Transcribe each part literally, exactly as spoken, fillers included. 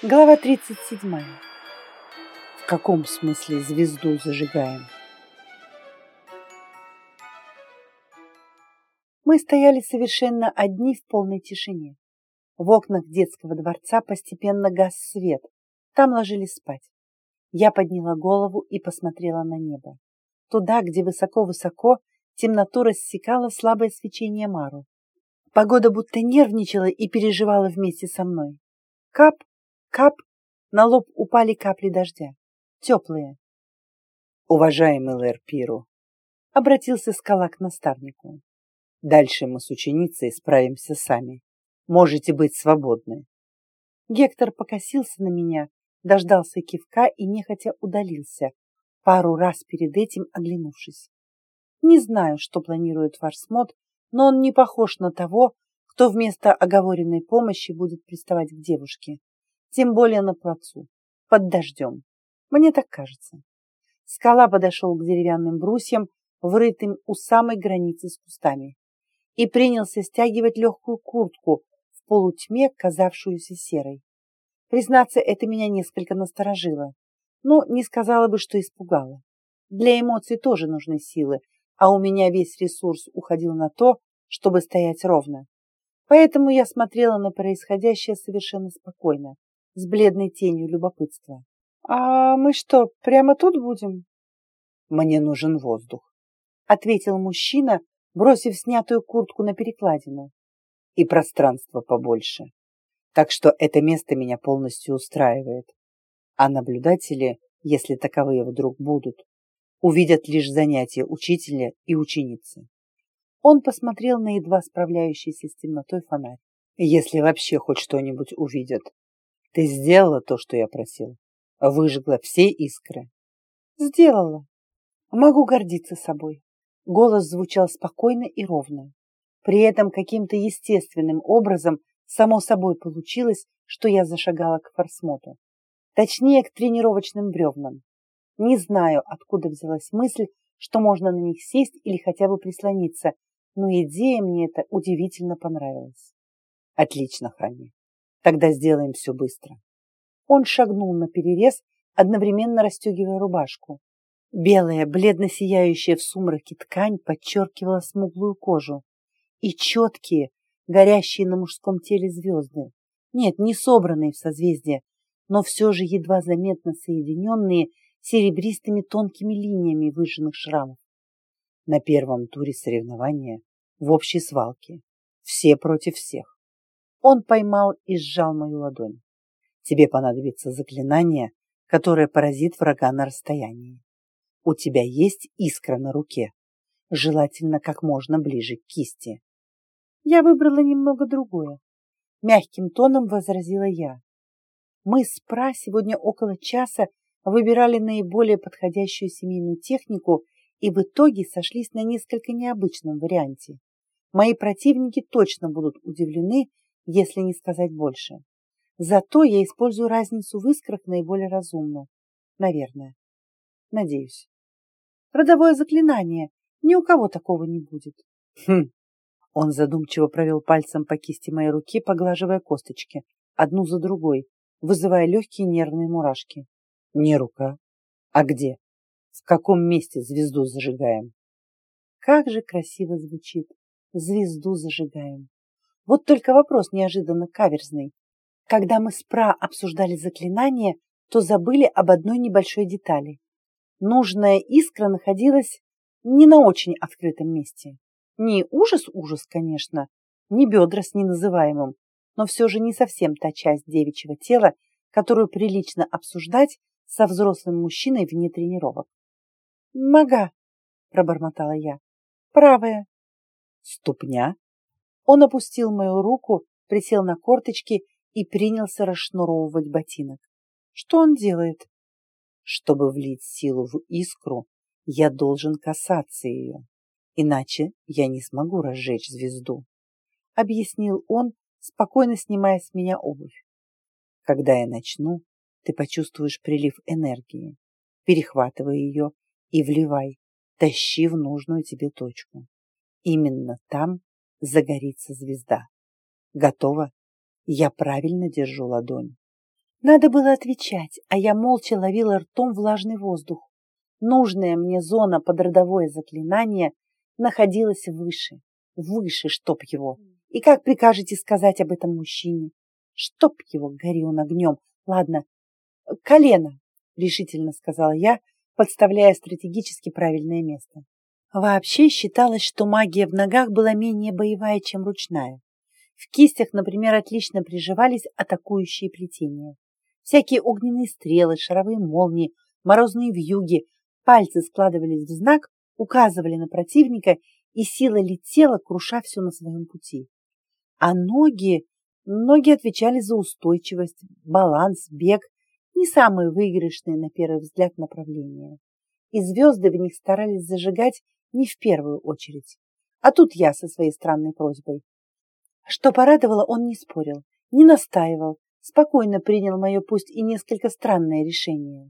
Глава тридцать седьмая. В каком смысле звезду зажигаем? Мы стояли совершенно одни в полной тишине. В окнах детского дворца постепенно гас свет. Там ложились спать. Я подняла голову и посмотрела на небо. Туда, где высоко-высоко темноту рассекало слабое свечение Мару. Погода будто нервничала и переживала вместе со мной. Кап, кап, на лоб упали капли дождя. Теплые. «Уважаемый Лэр Пиру», — обратился скала к наставнику, — «дальше мы с ученицей справимся сами. Можете быть свободны». Гектор покосился на меня, дождался кивка и нехотя удалился, пару раз перед этим оглянувшись. Не знаю, что планирует Фарсмот, но он не похож на того, кто вместо оговоренной помощи будет приставать к девушке, тем более на плацу, под дождем. Мне так кажется. Скала подошел к деревянным брусьям, врытым у самой границы с кустами, и принялся стягивать легкую куртку в полутьме, казавшуюся серой. Признаться, это меня несколько насторожило, но не сказала бы, что испугало. Для эмоций тоже нужны силы, а у меня весь ресурс уходил на то, чтобы стоять ровно. Поэтому я смотрела на происходящее совершенно спокойно, с бледной тенью любопытства. «А мы что, прямо тут будем?» «Мне нужен воздух», — ответил мужчина, бросив снятую куртку на перекладину. «И пространство побольше. Так что это место меня полностью устраивает. А наблюдатели, если таковые вдруг будут, увидят лишь занятия учителя и ученицы». Он посмотрел на едва справляющийся с темнотой фонарь. «Если вообще хоть что-нибудь увидят. Ты сделала то, что я просил? Выжгла все искры?» «Сделала. Могу гордиться собой». Голос звучал спокойно и ровно. При этом каким-то естественным образом само собой получилось, что я зашагала к Фарсмоту. Точнее, к тренировочным бревнам. Не знаю, откуда взялась мысль, что можно на них сесть или хотя бы прислониться, но идея мне эта удивительно понравилась. «Отлично, Ханни. Тогда сделаем все быстро». Он шагнул наперерез, одновременно расстегивая рубашку. Белая, бледно сияющая в сумраке ткань подчеркивала смуглую кожу. И четкие, горящие на мужском теле звезды. Нет, не собранные в созвездие, но все же едва заметно соединенные серебристыми тонкими линиями выжженных шрамов. На первом туре соревнования в общей свалке. Все против всех. Он поймал и сжал мою ладонь. Тебе понадобится заклинание, которое поразит врага на расстоянии. У тебя есть искра на руке, желательно как можно ближе к кисти. Я выбрала немного другое. Мягким тоном возразила я. Мы с Пра сегодня около часа выбирали наиболее подходящую семейную технику и в итоге сошлись на несколько необычном варианте. Мои противники точно будут удивлены, если не сказать больше. Зато я использую разницу в искрах наиболее разумно. Наверное. Надеюсь. Родовое заклинание. Ни у кого такого не будет. Хм. Он задумчиво провел пальцем по кисти моей руки, поглаживая косточки, одну за другой, вызывая легкие нервные мурашки. Не рука. А где? В каком месте звезду зажигаем? Как же красиво звучит. Звезду зажигаем. Вот только вопрос неожиданно каверзный. Когда мы с Пра обсуждали заклинание, то забыли об одной небольшой детали. Нужная искра находилась не на очень открытом месте. Не ужас-ужас, конечно, не бедра с неназываемым, но все же не совсем та часть девичьего тела, которую прилично обсуждать со взрослым мужчиной вне тренировок. «Нога», — пробормотала я, — «правая». «Ступня?» Он опустил мою руку, присел на корточки и принялся расшнуровывать ботинок. Что он делает? Чтобы влить силу в искру, я должен касаться ее, иначе я не смогу разжечь звезду, объяснил он, спокойно снимая с меня обувь. Когда я начну, ты почувствуешь прилив энергии. Перехватывай ее и вливай, тащи в нужную тебе точку. Именно там загорится звезда. Готово? Я правильно держу ладонь. Надо было отвечать, а я молча ловила ртом влажный воздух. Нужная мне зона под родовое заклинание находилась выше, выше, чтоб его. И как прикажете сказать об этом мужчине? Чтоб его, гори он огнем. Ладно, колено, решительно сказала я, подставляя стратегически правильное место. Вообще считалось, что магия в ногах была менее боевая, чем ручная. В кистях, например, отлично приживались атакующие плетения. Всякие огненные стрелы, шаровые молнии, морозные вьюги. Пальцы складывались в знак, указывали на противника, и сила летела, круша все на своем пути. А ноги, ноги отвечали за устойчивость, баланс, бег, не самые выигрышные на первый взгляд направления. И звезды в них старались зажигать не в первую очередь. А тут я со своей странной просьбой. Что порадовало, он не спорил, не настаивал, спокойно принял мое пусть и несколько странное решение.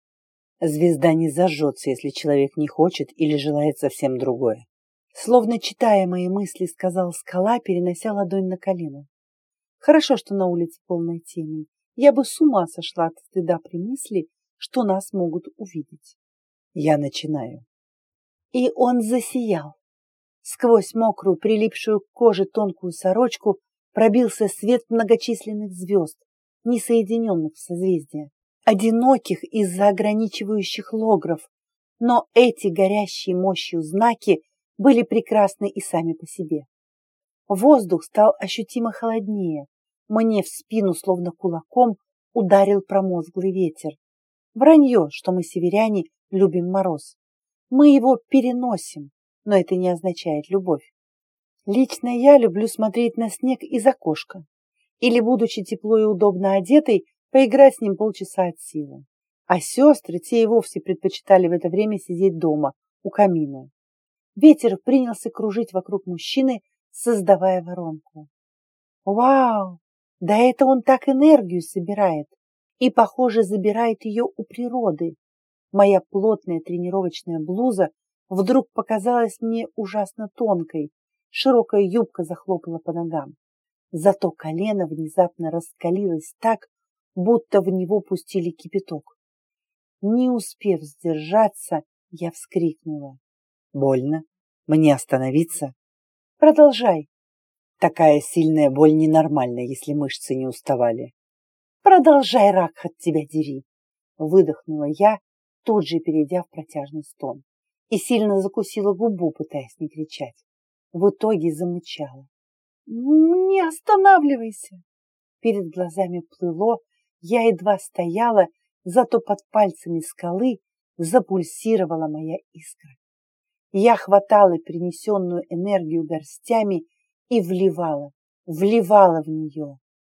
Звезда не зажжется, если человек не хочет или желает совсем другое. Словно читая мои мысли, сказал скала, перенося ладонь на колено. Хорошо, что на улице полная темень. Я бы с ума сошла от стыда при мысли, что нас могут увидеть. Я начинаю. И он засиял. Сквозь мокрую, прилипшую к коже тонкую сорочку пробился свет многочисленных звезд, не соединенных в созвездия, одиноких из-за ограничивающих логров, но эти горящие мощью знаки были прекрасны и сами по себе. Воздух стал ощутимо холоднее, мне в спину словно кулаком ударил промозглый ветер. Вранье, что мы, северяне, любим мороз. Мы его переносим, но это не означает любовь. Лично я люблю смотреть на снег из окошка. Или, будучи тепло и удобно одетой, поиграть с ним полчаса от силы. А сестры, те и вовсе предпочитали в это время сидеть дома, у камина. Ветер принялся кружить вокруг мужчины, создавая воронку. Вау! Да это он так энергию собирает. И, похоже, забирает ее у природы. Моя плотная тренировочная блуза вдруг показалась мне ужасно тонкой. Широкая юбка захлопала по ногам. Зато колено внезапно раскалилось так, будто в него пустили кипяток. Не успев сдержаться, я вскрикнула. Больно? Мне остановиться? Продолжай. Такая сильная боль ненормальна, если мышцы не уставали. Продолжай, Ракхат, тебя дери. Выдохнула я, тут же перейдя в протяжный стон. И сильно закусила губу, пытаясь не кричать. В итоге замычала. Не останавливайся. Перед глазами плыло, я едва стояла, зато под пальцами скалы запульсировала моя искра. Я хватала принесенную энергию горстями и вливала, вливала в нее.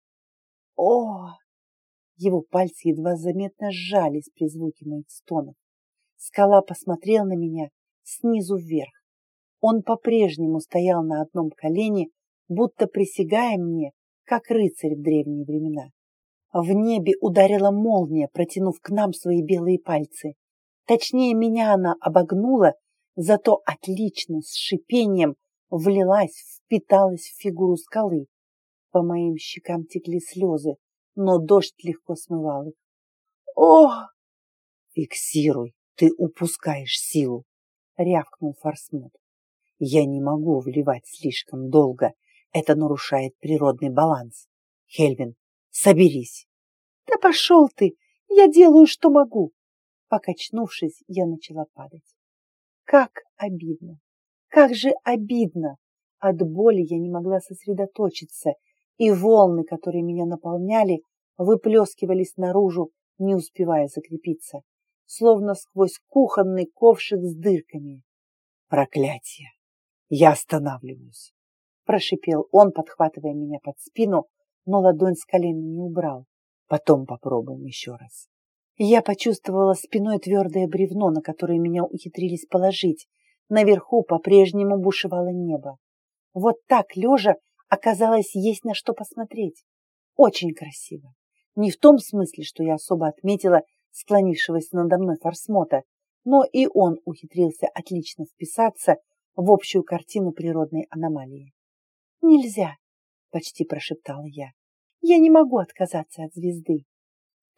О! Его пальцы едва заметно сжались при звуке моих стонов. Скала посмотрел на меня снизу вверх. Он по-прежнему стоял на одном колене, будто присягая мне, как рыцарь в древние времена. В небе ударила молния, протянув к нам свои белые пальцы. Точнее, меня она обогнула, зато отлично, с шипением, влилась, впиталась в фигуру скалы. По моим щекам текли слезы, но дождь легко смывал их. О! Фиксируй, ты упускаешь силу, рявкнул Фарсмот. Я не могу вливать слишком долго, это нарушает природный баланс. Хельвин, соберись. Да пошел ты, я делаю, что могу. Покачнувшись, я начала падать. Как обидно, как же обидно. От боли я не могла сосредоточиться, и волны, которые меня наполняли, выплескивались наружу, не успевая закрепиться, словно сквозь кухонный ковшик с дырками. Проклятие! Я останавливаюсь, прошипел он, подхватывая меня под спину, но ладонь с колена не убрал. Потом попробуем еще раз. Я почувствовала спиной твердое бревно, на которое меня ухитрились положить. Наверху по-прежнему бушевало небо. Вот так, лежа, оказалось, есть на что посмотреть. Очень красиво. Не в том смысле, что я особо отметила склонившегося надо мной Фарсмота, но и он ухитрился отлично вписаться в общую картину природной аномалии. «Нельзя!» — почти прошептала я. «Я не могу отказаться от звезды!»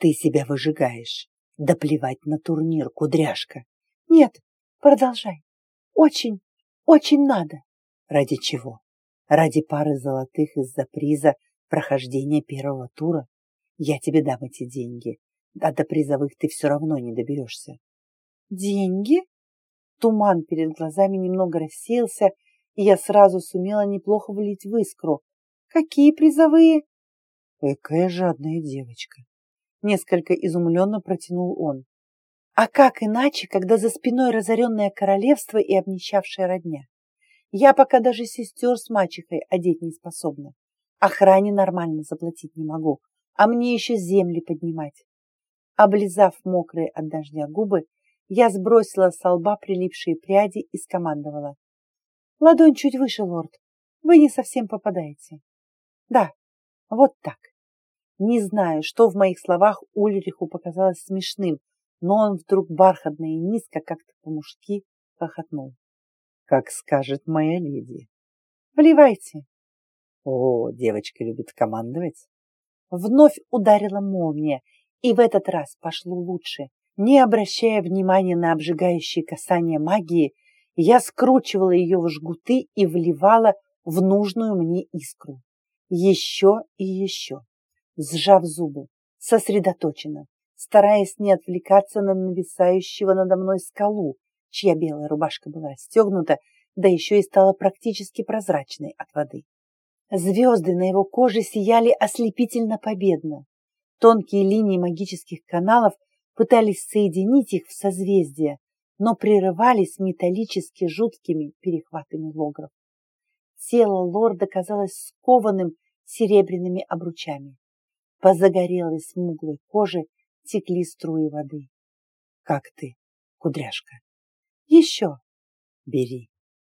Ты себя выжигаешь. Да плевать на турнир, кудряшка. Нет, продолжай. Очень, очень надо. Ради чего? Ради пары золотых из-за приза прохождения первого тура? Я тебе дам эти деньги, а до призовых ты все равно не доберешься. Деньги? Туман перед глазами немного рассеялся, и я сразу сумела неплохо влить в искру. Какие призовые? Какая жадная девочка. Несколько изумленно протянул он. А как иначе, когда за спиной разоренное королевство и обнищавшая родня? Я пока даже сестер с мачехой одеть не способна. Охране нормально заплатить не могу, а мне еще земли поднимать. Облизав мокрые от дождя губы, я сбросила со лба прилипшие пряди и скомандовала. Ладонь чуть выше, лорд. Вы не совсем попадаете. Да, вот так. Не знаю, что в моих словах Ульриху показалось смешным, но он вдруг бархатно и низко, как-то по-мужски, хохотнул. Как скажет моя леди. Вливайте. О, девочка любит командовать. Вновь ударила молния, и в этот раз пошло лучше. Не обращая внимания на обжигающие касания магии, я скручивала ее в жгуты и вливала в нужную мне искру. Еще и еще. Сжав зубы, сосредоточенно, стараясь не отвлекаться на нависающего надо мной скалу, чья белая рубашка была расстегнута, да еще и стала практически прозрачной от воды. Звезды на его коже сияли ослепительно победно. Тонкие линии магических каналов пытались соединить их в созвездие, но прерывались металлически жуткими перехватами логров. Тело лорда казалось скованным серебряными обручами. По загорелой смуглой коже текли струи воды. Как ты, кудряшка? Еще. Бери.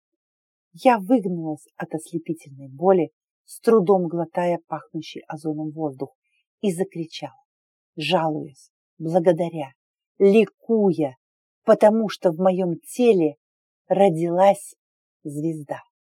Я выгнулась от ослепительной боли, с трудом глотая пахнущий озоном воздух, и закричала, жалуясь, благодаря, ликуя, потому что в моем теле родилась звезда.